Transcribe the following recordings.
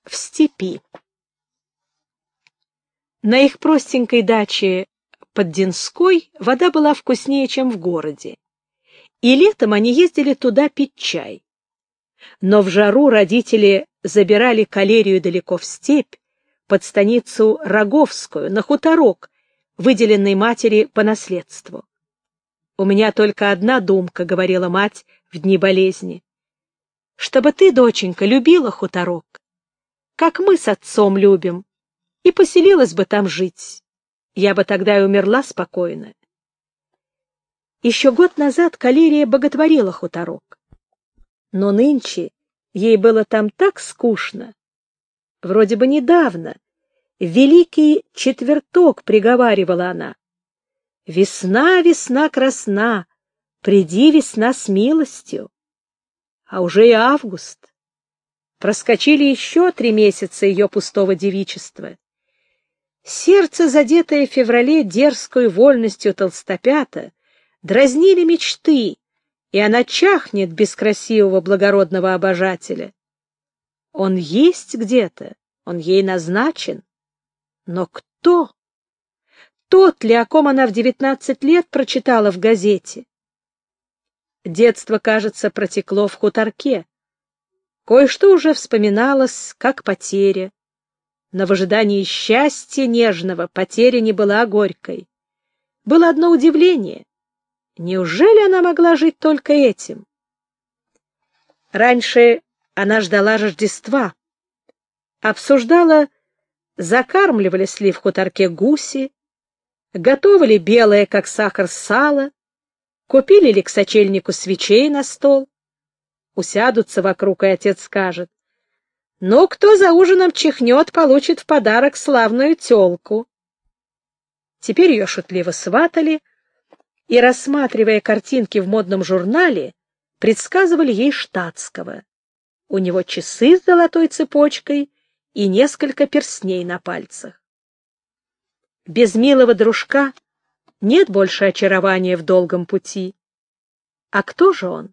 в степи. На их простенькой даче под Динской вода была вкуснее, чем в городе, и летом они ездили туда пить чай. Но в жару родители забирали Калерию далеко в степь, под станицу Роговскую, на хуторок, выделенный матери по наследству. «У меня только одна думка», — говорила мать в дни болезни, — «чтобы ты, доченька, любила хуторок, как мы с отцом любим, и поселилась бы там жить. Я бы тогда и умерла спокойно». Еще год назад Калерия боготворила хуторок, но нынче ей было там так скучно. Вроде бы недавно, в великий четверток, приговаривала она: «Весна, весна красна, приди, весна, с милостью». А уже и август. Проскочили еще 3 месяца ее пустого девичества. Сердце, задетое в феврале дерзкой вольностью толстопята, дразнили мечты, и она чахнет без красивого благородного обожателя. Он есть где-то, он ей назначен. Но кто? Тот ли, о ком она в 19 лет прочитала в газете? Детство, кажется, протекло в хуторке. Кое-что уже вспоминалось, как потеря. Но в ожидании счастья нежного потеря не была горькой. Было одно удивление. Неужели она могла жить только этим? Раньше она ждала Рождества, обсуждала, закармливались ли в хуторке гуси, готовили белое, как сахар, сало, купили ли к сочельнику свечей на стол. Усядутся вокруг, и отец скажет: «Ну, кто за ужином чихнет, получит в подарок славную тёлку». Теперь ее шутливо сватали, и, рассматривая картинки в модном журнале, предсказывали ей штатского. У него часы с золотой цепочкой и несколько перстней на пальцах. Без милого дружка нет больше очарования в долгом пути. А кто же он?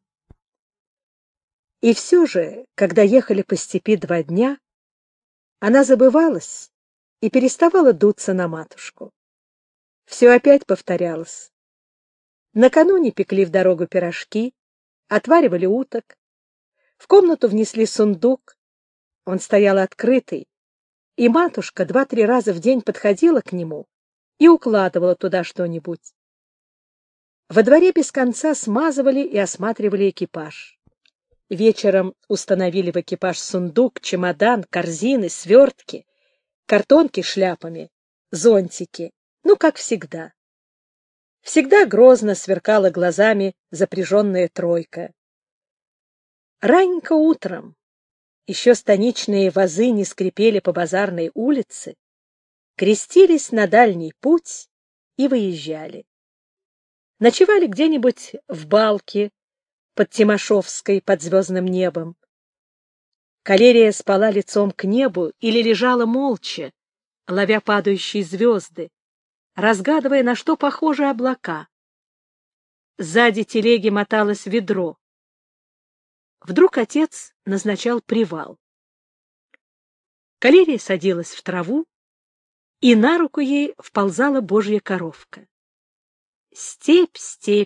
И все же, когда ехали по степи 2 дня, она забывалась и переставала дуться на матушку. Все опять повторялось. Накануне пекли в дорогу пирожки, отваривали уток. В комнату внесли сундук. Он стоял открытый, и матушка 2-3 раза в день подходила к нему и укладывала туда что-нибудь. Во дворе без конца смазывали и осматривали экипаж. Вечером установили в экипаж сундук, чемодан, корзины, свертки, картонки с шляпами, зонтики, ну, как всегда. Всегда грозно сверкала глазами запряженная тройка. Раненько утром, еще станичные вазы не скрипели по базарной улице, крестились на дальний путь и выезжали. Ночевали где-нибудь в балке под Тимошевской, под звездным небом. Калерия спала лицом к небу или лежала молча, ловя падающие звезды, разгадывая, на что похожи облака. Сзади телеги моталось ведро. Вдруг отец назначал привал. Калерия садилась в траву, и на руку ей вползала божья коровка. Степь, степь.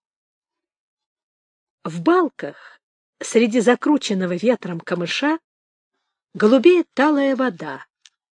В балках, среди закрученного ветром камыша, голубеет талая вода.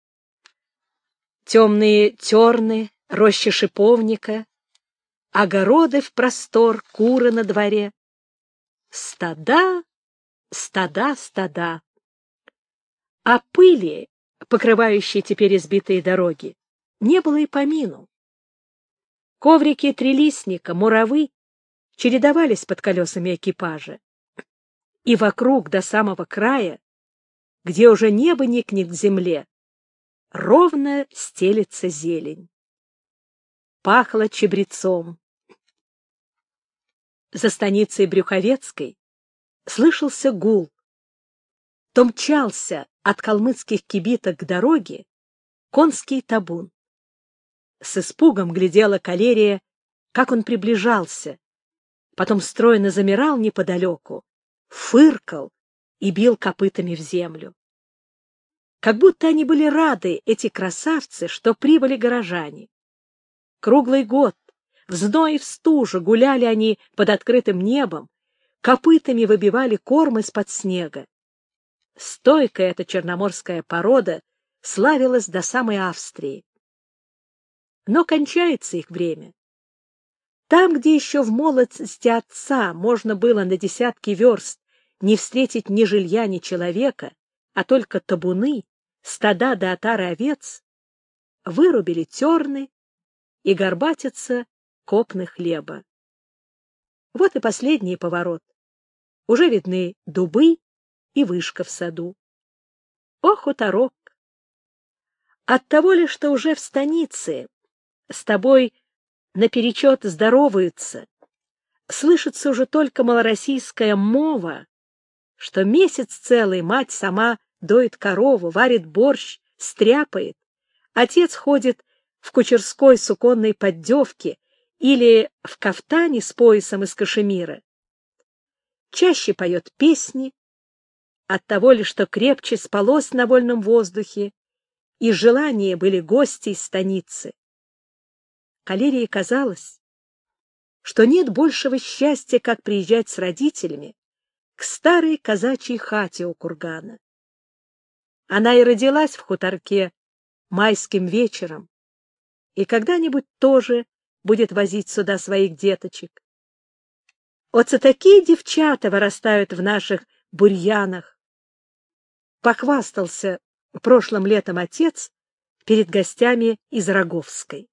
Темные терны, рощи шиповника, огороды в простор, куры на дворе. Стада, стада, стада. А пыли, покрывающей теперь избитые дороги, не было и помину. Коврики трилистника, муравы чередовались под колесами экипажа, и вокруг до самого края, где уже небо никнет к земле, ровно стелется зелень. Пахло чабрецом. За станицей Брюховецкой слышался гул. То мчался от калмыцких кибиток к дороге конский табун. С испугом глядела Калерия, как он приближался, потом стройно замирал неподалеку, фыркал и бил копытами в землю. Как будто они были рады, эти красавцы, что прибыли горожане. Круглый год, в зной и в стужу, гуляли они под открытым небом, копытами выбивали корм из-под снега. Стойкая эта черноморская порода славилась до самой Австрии. Но кончается их время. Там, где еще в молодости отца можно было на десятки верст не встретить ни жилья, ни человека, а только табуны, стада да отары овец, вырубили терны и горбатятся копны хлеба. Вот и последний поворот. Уже видны дубы и вышка в саду. О, хуторок! Оттого ли, что уже в станице с тобой наперечет здороваются, слышится уже только малороссийская мова, что месяц целый мать сама доит корову, варит борщ, стряпает, отец ходит в кучерской суконной поддевке или в кафтане с поясом из кашемира. Чаще поет песни, оттого ли, что крепче спалось на вольном воздухе, и желания были гости из станицы. Калерии казалось, что нет большего счастья, как приезжать с родителями к старой казачьей хате у кургана. Она и родилась в хуторке майским вечером, и когда-нибудь тоже будет возить сюда своих деточек. Оце такие девчата вырастают в наших бурьянах, похвастался прошлым летом отец перед гостями из Роговской.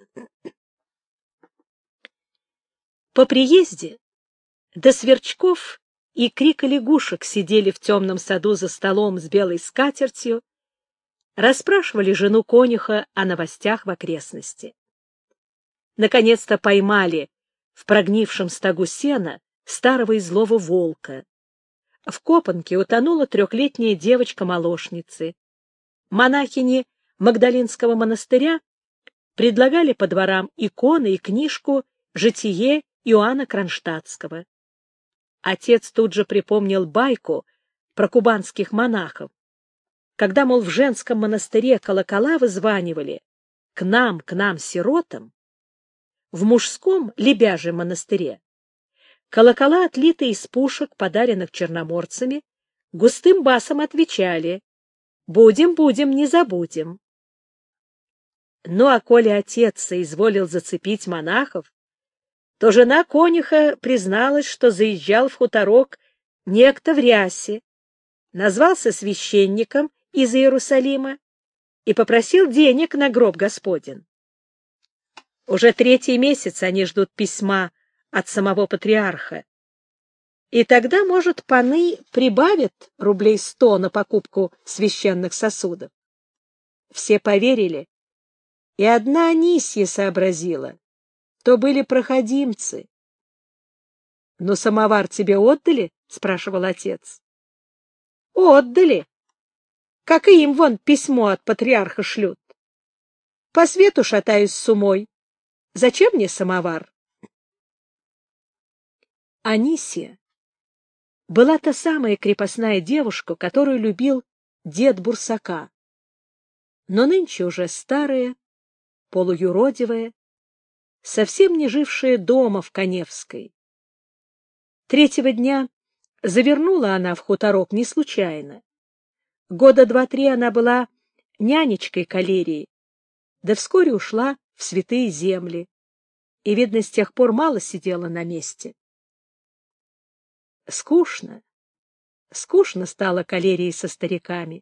По приезде до сверчков и крика лягушек сидели в темном саду за столом с белой скатертью, расспрашивали жену конюха о новостях в окрестности. Наконец-то поймали в прогнившем стогу сена старого и злого волка. В копанке утонула 3-летняя девочка-молошницы. Монахини Магдалинского монастыря предлагали по дворам иконы и книжку «Житие Иоанна Кронштадтского». Отец тут же припомнил байку про кубанских монахов, когда, мол, в женском монастыре колокола вызванивали к нам, сиротам, в мужском Лебяжьем монастыре колокола, отлитые из пушек, подаренных черноморцами, густым басом отвечали: «Будем, не забудем». Ну, а коли отец соизволил зацепить монахов, то жена конюха призналась, что заезжал в хуторок некто в рясе, назвался священником из Иерусалима и попросил денег на гроб Господень. Уже 3-й месяц они ждут письма от самого патриарха, и тогда, может, паны прибавят 100 рублей на покупку священных сосудов. Все поверили, и одна Анисья сообразила, то были проходимцы. — Но самовар тебе отдали? — спрашивал отец. — Отдали. Как и им вон письмо от патриарха шлют. По свету шатаюсь с умой. Зачем мне самовар? Анисия была та самая крепостная девушка, которую любил дед Бурсака, но нынче уже старая, полуюродивая, совсем не жившая дома в Каневской. 3-го дня завернула она в хуторок не случайно. Года 2-3 она была нянечкой Калерии, да вскоре ушла в святые земли, и, видно, с тех пор мало сидела на месте. Скучно стало Калерии со стариками.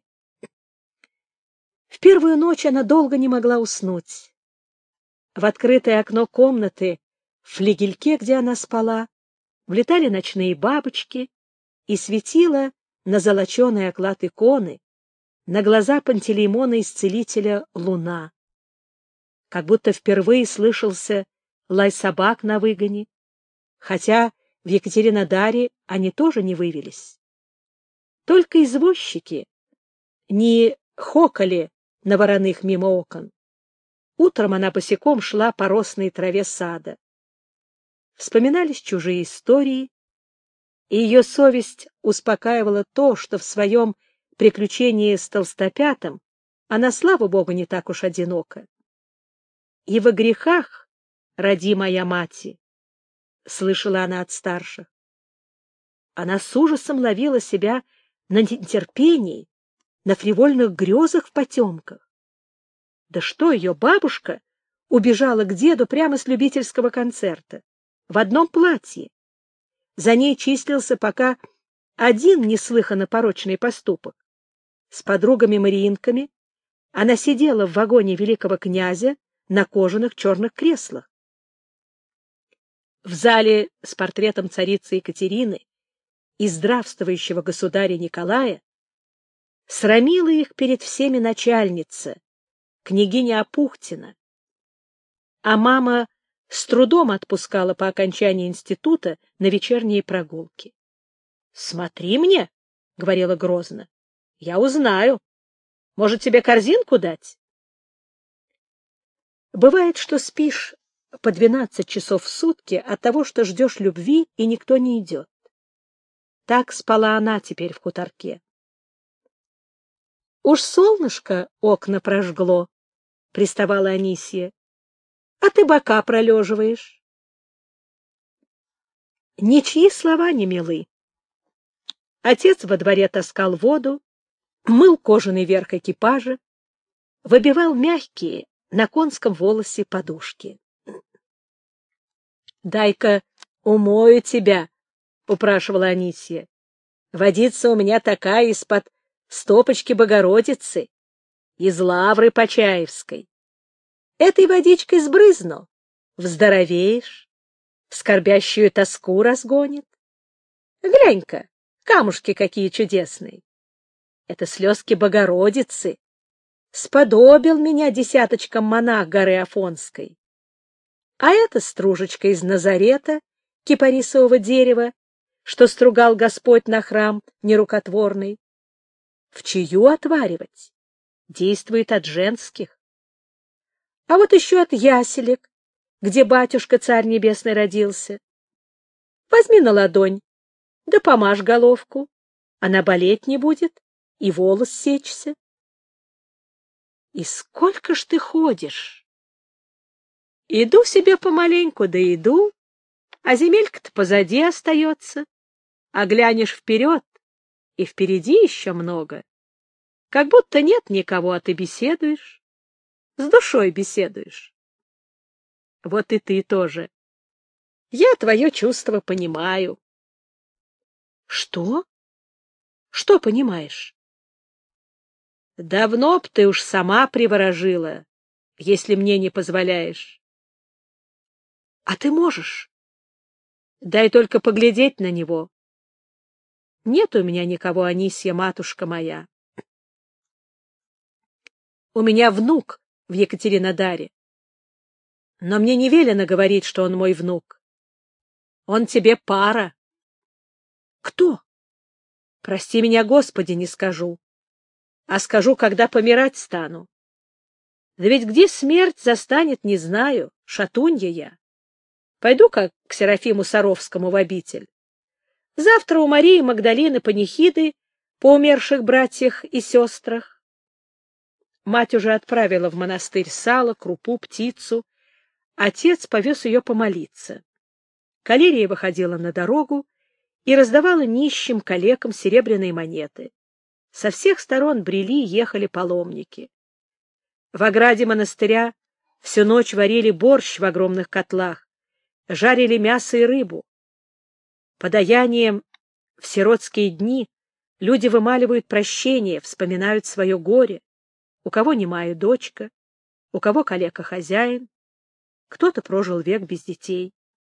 В первую ночь она долго не могла уснуть. В открытое окно комнаты, в флигельке, где она спала, влетали ночные бабочки, и светила на золоченый оклад иконы, на глаза Пантелеймона-исцелителя луна. Как будто впервые слышался лай собак на выгоне, хотя в Екатеринодаре они тоже не вывелись. Только извозчики не хокали на вороных мимо окон. Утром она босиком шла по росной траве сада. Вспоминались чужие истории, и ее совесть успокаивала то, что в своем приключении с Толстопятом она, слава богу, не так уж одинока. И во грехах роди моя мати, — слышала она от старших. Она с ужасом ловила себя на нетерпении, на фривольных грезах в потемках. Да что ее бабушка убежала к деду прямо с любительского концерта, в одном платье. За ней числился пока один неслыханно порочный поступок. С подругами-мариинками она сидела в вагоне великого князя на кожаных черных креслах. В зале с портретом царицы Екатерины и здравствующего государя Николая срамила их перед всеми начальница, княгиня Апухтина. А мама с трудом отпускала по окончании института на вечерние прогулки. — Смотри мне, — говорила грозно, — я узнаю. Может, тебе корзинку дать? Бывает, что спишь по 12 часов в сутки от того, что ждешь любви, и никто не идет. Так спала она теперь в хуторке. — Уж солнышко окна прожгло, — приставала Анисья, — а ты бока пролеживаешь. Ничьи слова не милы. Отец во дворе таскал воду, мыл кожаный верх экипажа, выбивал мягкие на конском волосе подушки. — Дай-ка умою тебя, — упрашивала Анисья. — Водица у меня такая из-под стопочки Богородицы, из лавры Почаевской. Этой водичкой сбрызну, вздоровеешь, скорбящую тоску разгонит. Глянь-ка, камушки какие чудесные. Это слезки Богородицы. Сподобил меня десяточком монах горы Афонской. А это стружечка из Назарета, кипарисового дерева, что стругал Господь на храм нерукотворный. В чаю отваривать? Действует от женских. А вот еще от яселек, где батюшка Царь Небесный родился. Возьми на ладонь, да помажь головку, она болеть не будет, и волос сечься. И сколько ж ты ходишь? Иду себе помаленьку, да иду, а земелька-то позади остается, а глянешь вперед, и впереди еще много. Как будто нет никого, а ты беседуешь, с душой беседуешь. Вот и ты тоже. Я твое чувство понимаю. Что? Что понимаешь? Давно б ты уж сама приворожила, если мне не позволяешь. А ты можешь? Дай только поглядеть на него. Нет у меня никого, Анисья, матушка моя. У меня внук в Екатеринодаре. Но мне не велено говорить, что он мой внук. Он тебе пара. Кто? Прости меня, Господи, не скажу. А скажу, когда помирать стану. Да ведь где смерть застанет, не знаю, шатунья я. Пойду-ка к Серафиму Саровскому в обитель. Завтра у Марии Магдалины панихиды по умерших братьях и сестрах. Мать уже отправила в монастырь сало, крупу, птицу. Отец повез ее помолиться. Калерия выходила на дорогу и раздавала нищим калекам серебряные монеты. Со всех сторон брели и ехали паломники. В ограде монастыря всю ночь варили борщ в огромных котлах, жарили мясо и рыбу. Подаянием в сиротские дни люди вымаливают прощение, вспоминают свое горе. У кого немая дочка, у кого калека-хозяин, кто-то прожил век без детей.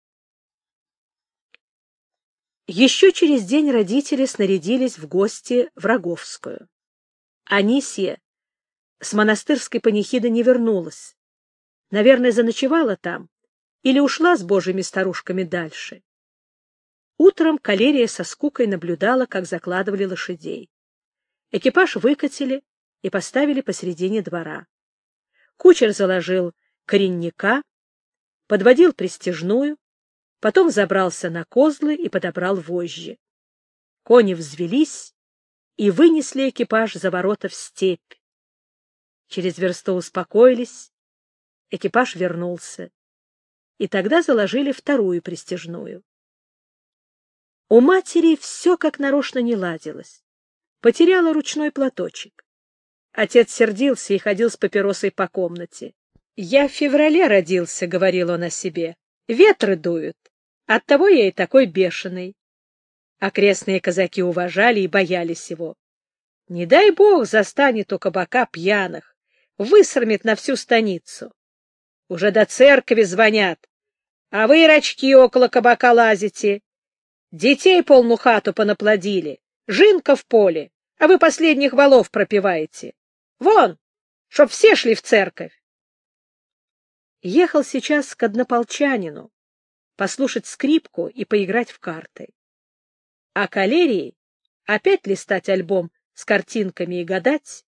Еще через день родители снарядились в гости в Роговскую. Анисья с монастырской панихиды не вернулась. Наверное, заночевала там или ушла с божьими старушками дальше. Утром Калерия со скукой наблюдала, как закладывали лошадей. Экипаж выкатили и поставили посредине двора. Кучер заложил коренника, подводил пристяжную, потом забрался на козлы и подобрал вожжи. Кони взвелись и вынесли экипаж за ворота в степь. Через версту успокоились, экипаж вернулся, и тогда заложили вторую пристяжную. У матери все как нарочно не ладилось. Потеряла ручной платочек. Отец сердился и ходил с папиросой по комнате. «Я в феврале родился», — говорил он о себе. «Ветры дуют. Оттого я и такой бешеный». Окрестные казаки уважали и боялись его. Не дай бог застанет у кабака пьяных, высрамит на всю станицу. Уже до церкви звонят, а вы, рачки, около кабака лазите. Детей полну хату понаплодили, жинка в поле, а вы последних волов пропиваете. Вон, чтоб все шли в церковь. Ехал сейчас к однополчанину послушать скрипку и поиграть в карты. А калерии опять листать альбом с картинками и гадать.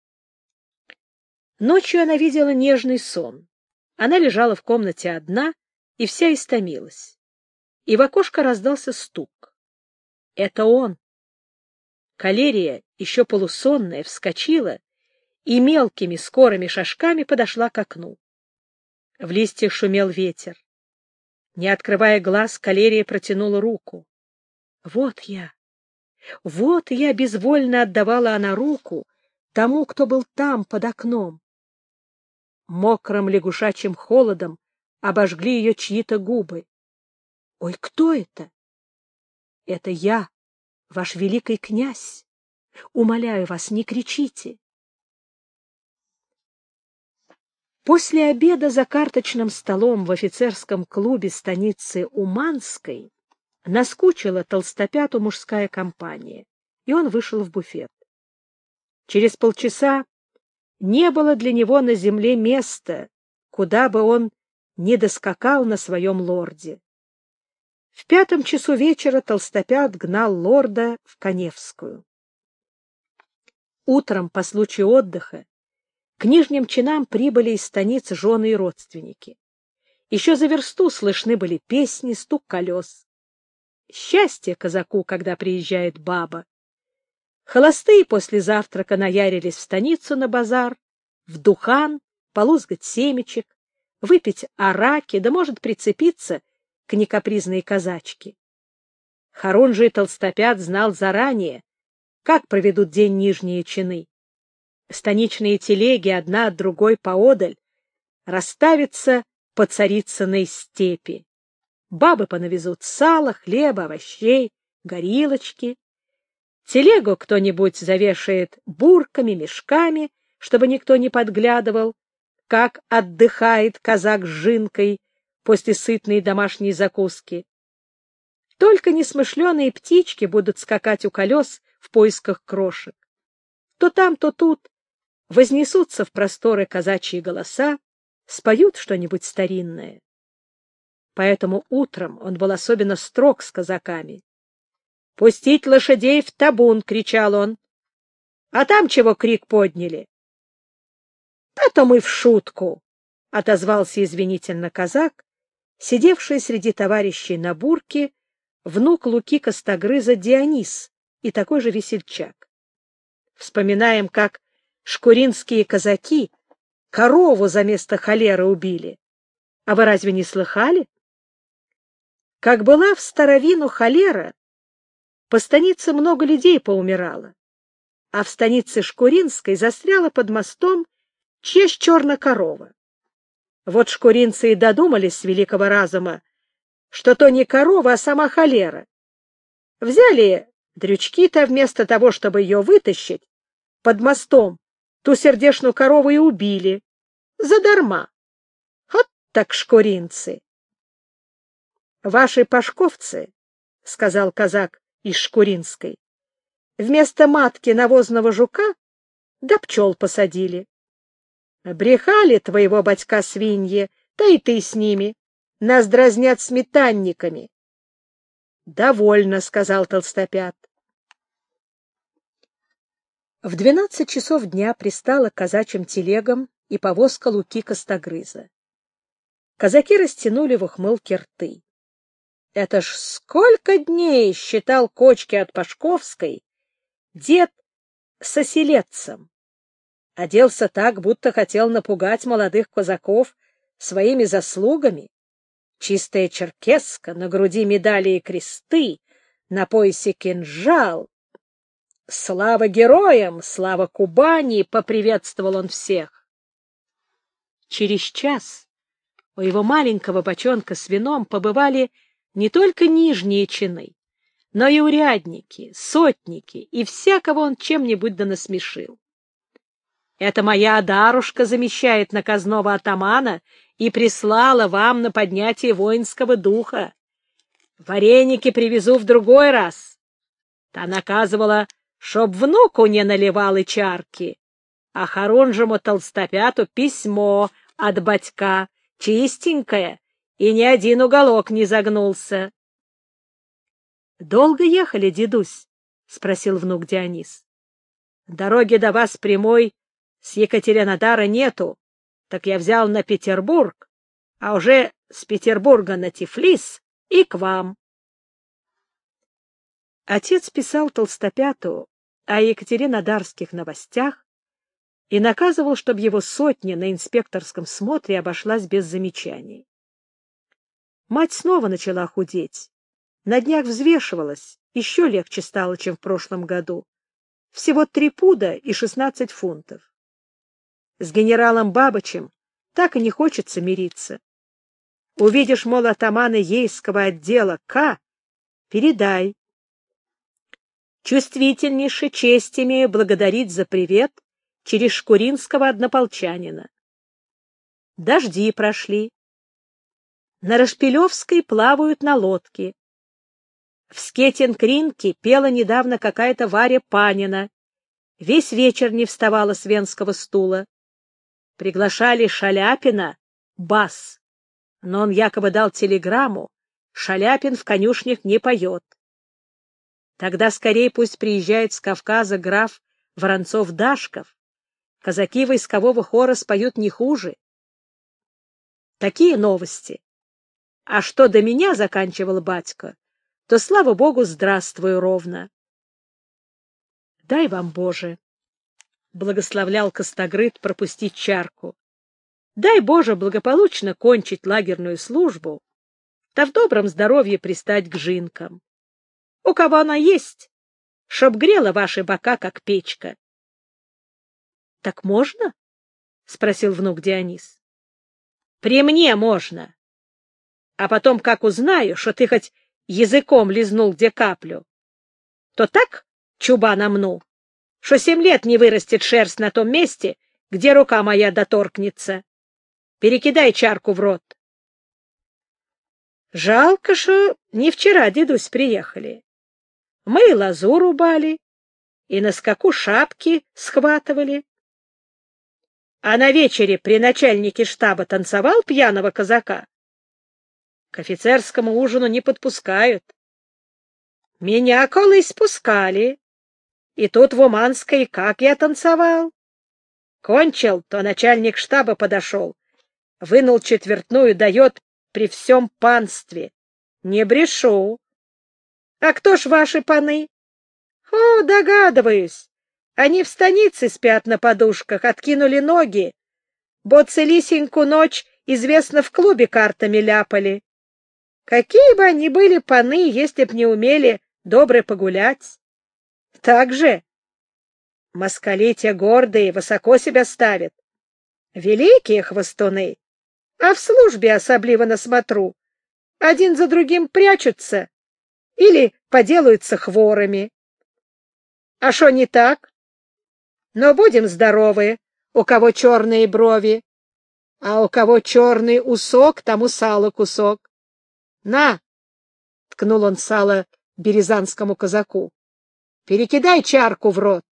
Ночью она видела нежный сон. Она лежала в комнате одна и вся истомилась. И в окошко раздался стук. Это он. Калерия, еще полусонная, вскочила и мелкими скорыми шажками подошла к окну. В листьях шумел ветер. Не открывая глаз, Калерия протянула руку. Вот я, безвольно отдавала она руку тому, кто был там, под окном. Мокрым лягушачьим холодом обожгли ее чьи-то губы. Ой, кто это? Это я, ваш великий князь. Умоляю вас, не кричите. После обеда за карточным столом в офицерском клубе станицы Уманской наскучила Толстопяту мужская компания, и он вышел в буфет. Через полчаса не было для него на земле места, куда бы он не доскакал на своем лорде. В 5 часу вечера Толстопят гнал лорда в Каневскую. Утром, по случаю отдыха, к нижним чинам прибыли из станицы жены и родственники. Еще за версту слышны были песни, стук колес. Счастье казаку, когда приезжает баба. Холостые после завтрака наярились в станицу на базар, в духан, полузгать семечек, выпить араки, да, может, прицепиться к некапризной казачке. Хорунжий Толстопят знал заранее, как проведут день нижние чины. Станичные телеги одна от другой поодаль расставятся по Царицыной степи. Бабы понавезут сала, хлеба, овощей, горилочки. Телегу кто-нибудь завешает бурками, мешками, чтобы никто не подглядывал, как отдыхает казак с жинкой после сытной домашней закуски. Только несмышленые птички будут скакать у колес в поисках крошек. То там, то тут вознесутся в просторы казачьи голоса, споют что-нибудь старинное. Поэтому утром он был особенно строг с казаками. «Пустить лошадей в табун!» — кричал он. «А там чего крик подняли?» «Да-то мы в шутку!» — отозвался извинительно казак, сидевший среди товарищей на бурке, внук Луки Костогрыза Дионис и такой же весельчак. Вспоминаем, как шкуринские казаки корову за место холеры убили. А вы разве не слыхали? Как была в старовину холера, по станице много людей поумирало, а в станице Шкуринской застряла под мостом чья-ж черная корова. Вот шкуринцы и додумались с великого разума, что то не корова, а сама холера. Взяли дрючки-то вместо того, чтобы ее вытащить, под мостом ту сердешную корову и убили. Задарма. Вот так шкуринцы. — Ваши пашковцы, — сказал казак из Шкуринской, — вместо матки навозного жука да пчел посадили. Брехали твоего батька свиньи, да и ты с ними. Нас дразнят сметанниками. — Довольно, — сказал Толстопят. В 12 часов дня пристала к казачьим телегам и повозка Луки Костогрыза. Казаки растянули в ухмылке рты. Это ж сколько дней считал кочки от Пашковской дед с оселедцем. Оделся так, будто хотел напугать молодых казаков своими заслугами. Чистая черкеска, на груди медали и кресты, на поясе кинжал. «Слава героям! Слава Кубани!» — поприветствовал он всех. Через час у его маленького бочонка с вином побывали не только нижние чины, но и урядники, сотники и всякого он чем-нибудь да насмешил. «Это моя Дарушка замещает наказного атамана и прислала вам на поднятие воинского духа. Вареники привезу в другой раз. Та наказывала, чтоб внуку не наливал и чарки, а хорунжему толстопяту письмо от батька, чистенькое, и ни один уголок не загнулся». — Долго ехали, дедусь? — спросил внук Дионис. — Дороги до вас прямой с Екатеринодара нету, так я взял на Петербург, а уже с Петербурга на Тифлис и к вам. Отец писал Толстопяту о екатеринодарских новостях и наказывал, чтобы его сотня на инспекторском смотре обошлась без замечаний. Мать снова начала худеть. На днях взвешивалась, еще легче стало, чем в прошлом году. Всего 3 пуда и 16 фунтов. С генералом Бабычем так и не хочется мириться. Увидишь, мол, атамана Ейского отдела К, передай. Чувствительнейше честь имею благодарить за привет через шкуринского однополчанина. Дожди прошли. На Рашпилевской плавают на лодке. В Скетин-Кринке пела недавно какая-то Варя Панина. Весь вечер не вставала с венского стула. Приглашали Шаляпина, бас, но он якобы дал телеграмму: Шаляпин в конюшнях не поет. Тогда скорее пусть приезжает с Кавказа граф Воронцов-Дашков. Казаки войскового хора споют не хуже. Такие новости. А что до меня, заканчивал батька, то, слава богу, здравствую ровно. Дай вам, Боже, благословлял Костогрыд, пропустить чарку. Дай, Боже, благополучно кончить лагерную службу, да в добром здоровье пристать к жинкам. У кого она есть, чтоб грела ваши бока, как печка. — Так можно? — спросил внук Дионис. — При мне можно. А потом, как узнаю, что ты хоть языком лизнул где каплю, то так чуба намну, что 7 лет не вырастет шерсть на том месте, где рука моя доторкнется. Перекидай чарку в рот. Жалко, что не вчера, дедусь, приехали. Мы и лозу рубали, и на скаку шапки схватывали. А на вечере при начальнике штаба танцевал пьяного казака. К офицерскому ужину не подпускают. Меня колись спускали. И тут в Уманской как я танцевал. Кончил, то начальник штаба подошел, вынул четвертную, дает при всем панстве. Не брешу. А кто ж ваши паны? О, догадываюсь. Они в станице спят на подушках, откинули ноги. Бо целисенькую ночь, известно, в клубе картами ляпали. Какие бы они были паны, если б не умели добре погулять? Так же. Москали те гордые, высоко себя ставят. Великие хвостуны, а в службе особливо на смотру. Один за другим прячутся или поделаются хворыми. А шо не так? Но будем здоровы, у кого черные брови, а у кого черный усок, тому сало кусок. На! — ткнул он сало березанскому казаку. — Перекидай чарку в рот.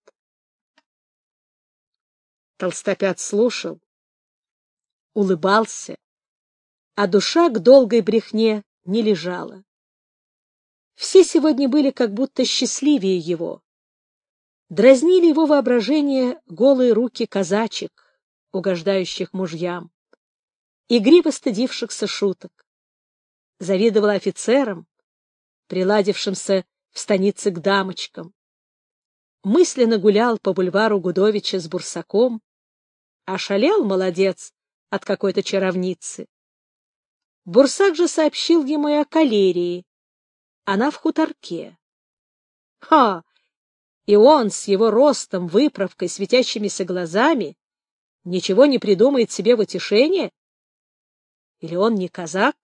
Толстопят слушал, улыбался, а душа к долгой брехне не лежала. Все сегодня были как будто счастливее его. Дразнили его воображение голые руки казачек, угождающих мужьям, игриво стыдившихся шуток. Завидовала офицерам, приладившимся в станице к дамочкам. мысленно гулял по бульвару Гудовича с Бурсаком, ошалел, молодец, от какой-то чаровницы. Бурсак же сообщил ему и о калерии. Она в хуторке. Ха! И он с его ростом, выправкой, светящимися глазами ничего не придумает себе в утешение? Или он не казак?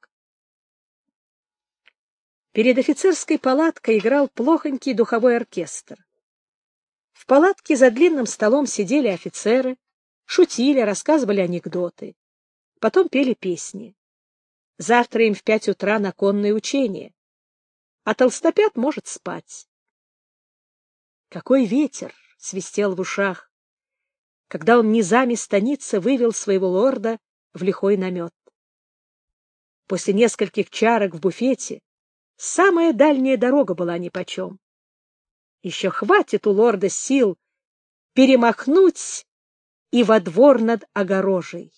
Перед офицерской палаткой играл плохонький духовой оркестр. В палатке за длинным столом сидели офицеры, шутили, рассказывали анекдоты. Потом пели песни. Завтра им в 5 утра на конное учение, а толстопят может спать. Какой ветер свистел в ушах, когда он низами станицы вывел своего лорда в лихой намет. После нескольких чарок в буфете самая дальняя дорога была нипочем. Еще хватит у лорда сил перемахнуть и во двор над огорожей.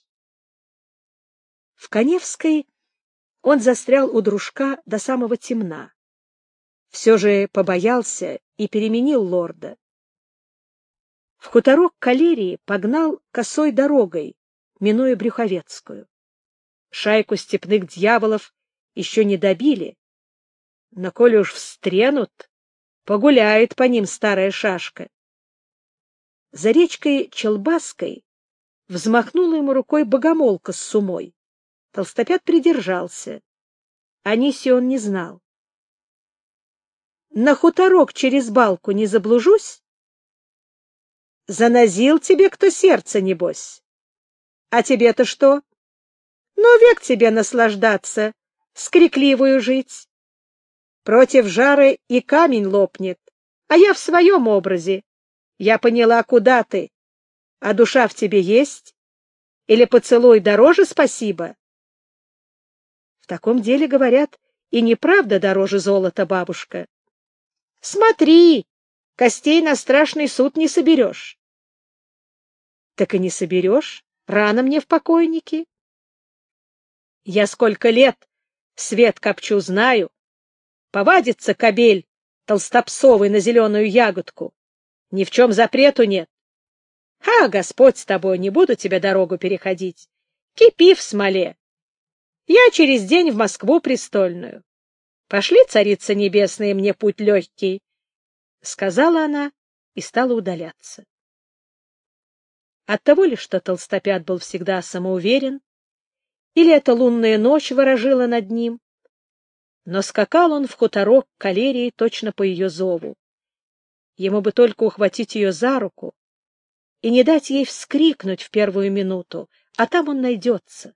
В Каневской он застрял у дружка до самого темна. Все же побоялся и переменил лорда. В хуторок калерии погнал косой дорогой, минуя Брюховецкую. Шайку степных дьяволов еще не добили, но коли уж встренут, погуляет по ним старая шашка. За речкой Челбаской взмахнула ему рукой богомолка с сумой. Толстопят придержался. Аниси он не знал. На хуторок через балку не заблужусь? Занозил тебе кто сердце, небось. А тебе-то что? Ну, век тебе наслаждаться, скрикливую жить. Против жары и камень лопнет, а я в своем образе. Я поняла, куда ты. А душа в тебе есть? Или поцелуй дороже спасибо? В таком деле, говорят, и неправда дороже золота, бабушка. Смотри, костей на страшный суд не соберешь. Так и не соберешь, рано мне в покойники. Я сколько лет свет копчу знаю. Повадится кобель толстопсовый на зеленую ягодку. Ни в чем запрету нет. Господь с тобой, не буду тебе дорогу переходить. Кипи в смоле. Я через день в Москву престольную. Пошли, царица небесная, мне путь легкий, — сказала она и стала удаляться. Оттого ли, что толстопят был всегда самоуверен, или эта лунная ночь ворожила над ним, но скакал он в хуторок к калерии точно по ее зову. Ему бы только ухватить ее за руку и не дать ей вскрикнуть в первую минуту, а там он найдется.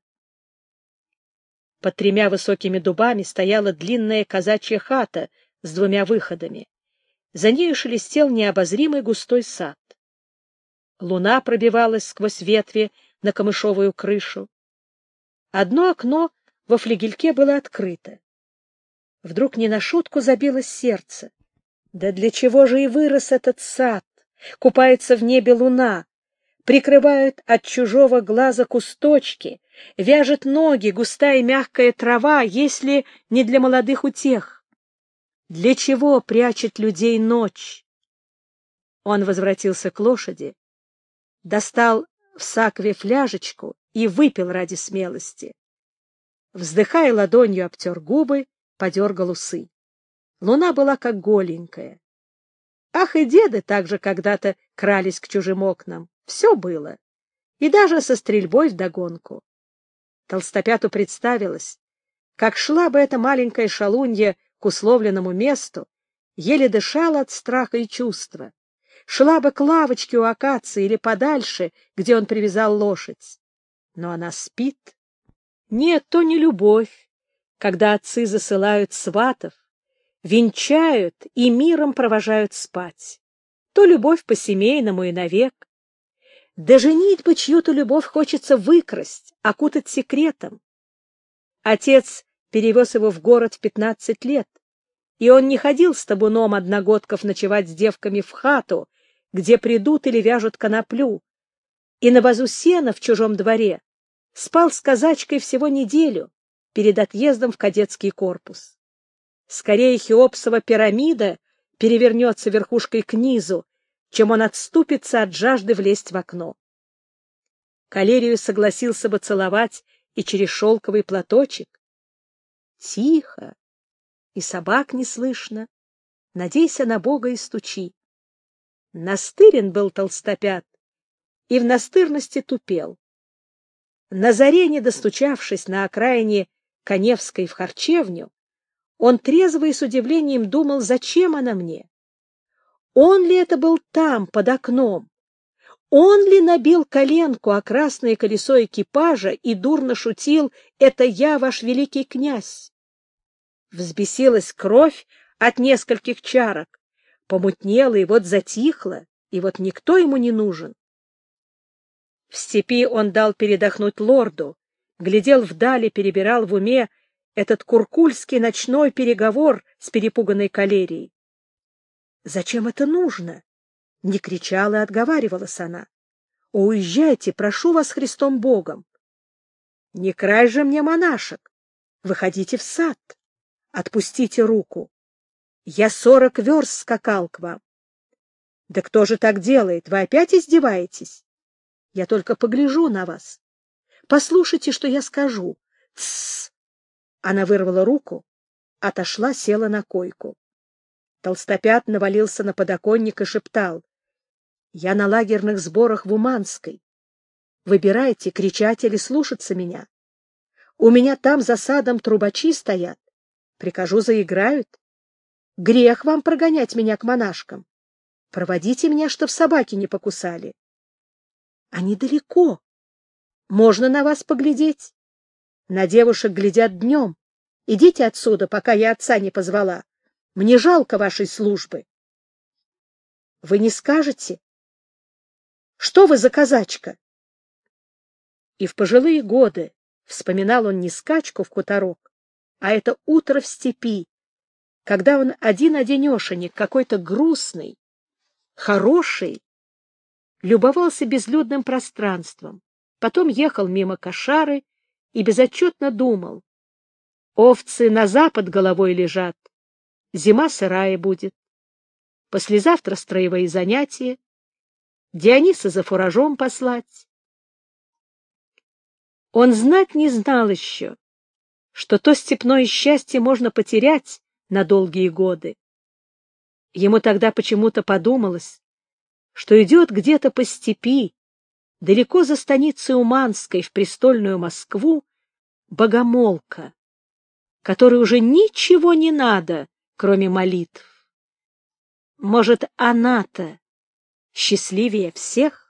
Под 3 высокими дубами стояла длинная казачья хата с 2 выходами. За нею шелестел необозримый густой сад. Луна пробивалась сквозь ветви на камышовую крышу. Одно окно во флигельке было открыто. Вдруг не на шутку забилось сердце. Да для чего же и вырос этот сад? Купается в небе луна, прикрывают от чужого глаза кусточки, вяжет ноги густая мягкая трава, если не для молодых утех. Для чего прячет людей ночь? Он возвратился к лошади, достал в сакве фляжечку и выпил ради смелости. Вздыхая ладонью, обтер губы, подергал усы. Луна была как голенькая. Ах, и деды также когда-то крались к чужим окнам. Все было. И даже со стрельбой вдогонку. Толстопяту представилось, как шла бы эта маленькая шалунья к условленному месту, еле дышала от страха и чувства. Шла бы к лавочке у акации или подальше, где он привязал лошадь. Но она спит. Нет, то не любовь, когда отцы засылают сватов, венчают и миром провожают спать. То любовь по-семейному и навек. Да женить бы чью-то любовь хочется выкрасть, окутать секретом. Отец перевез его в город в 15 лет, и он не ходил с табуном одногодков ночевать с девками в хату, где придут или вяжут коноплю, и на вазу сена в чужом дворе спал с казачкой всего неделю перед отъездом в кадетский корпус. Скорее Хеопсова пирамида перевернется верхушкой к низу, чем он отступится от жажды влезть в окно. Калерию согласился бы целовать и через шелковый платочек. Тихо, и собак не слышно. Надейся на Бога и стучи. Настырен был толстопят, и в настырности тупел. На заре, не достучавшись на окраине Каневской в харчевню, он трезво и с удивлением думал, зачем она мне? Он ли это был там, под окном? Он ли набил коленку о красное колесо экипажа и дурно шутил: «Это я, ваш великий князь»? Взбесилась кровь от нескольких чарок, помутнела и вот затихла, и вот никто ему не нужен. В степи он дал передохнуть лорду, глядел вдали, перебирал в уме этот куркульский ночной переговор с перепуганной Калерией. «Зачем это нужно?» — не кричала и отговаривалась она. «Уезжайте, прошу вас Христом Богом! Не край же мне монашек! Выходите в сад! Отпустите руку! Я 40 верст скакал к вам! Да кто же так делает? Вы опять издеваетесь? Я только погляжу на вас. Послушайте, что я скажу. Тссс!» Она вырвала руку, отошла, села на койку. Толстопят навалился на подоконник и шептал: «Я на лагерных сборах в Уманской. Выбирайте, кричать или слушаться меня. У меня там за садом трубачи стоят. Прикажу, заиграют. Грех вам прогонять меня к монашкам. Проводите меня, чтоб собаки не покусали. Они далеко. Можно на вас поглядеть. На девушек глядят днем. Идите отсюда, пока я отца не позвала. Мне жалко вашей службы». «Вы не скажете? Что вы за казачка?» И в пожилые годы вспоминал он не скачку в хуторок, а это утро в степи, когда он один-одинешенек, какой-то грустный, хороший, любовался безлюдным пространством, потом ехал мимо кошары и безотчетно думал: овцы на запад головой лежат, зима сырая будет, послезавтра строевые занятия, Диониса за фуражом послать. Он знать не знал еще, что то степное счастье можно потерять на долгие годы. Ему тогда почему-то подумалось, что идет где-то по степи, далеко за станицей Уманской, в престольную Москву, богомолка, которой уже ничего не надо, кроме молитв. Может, она-то счастливее всех?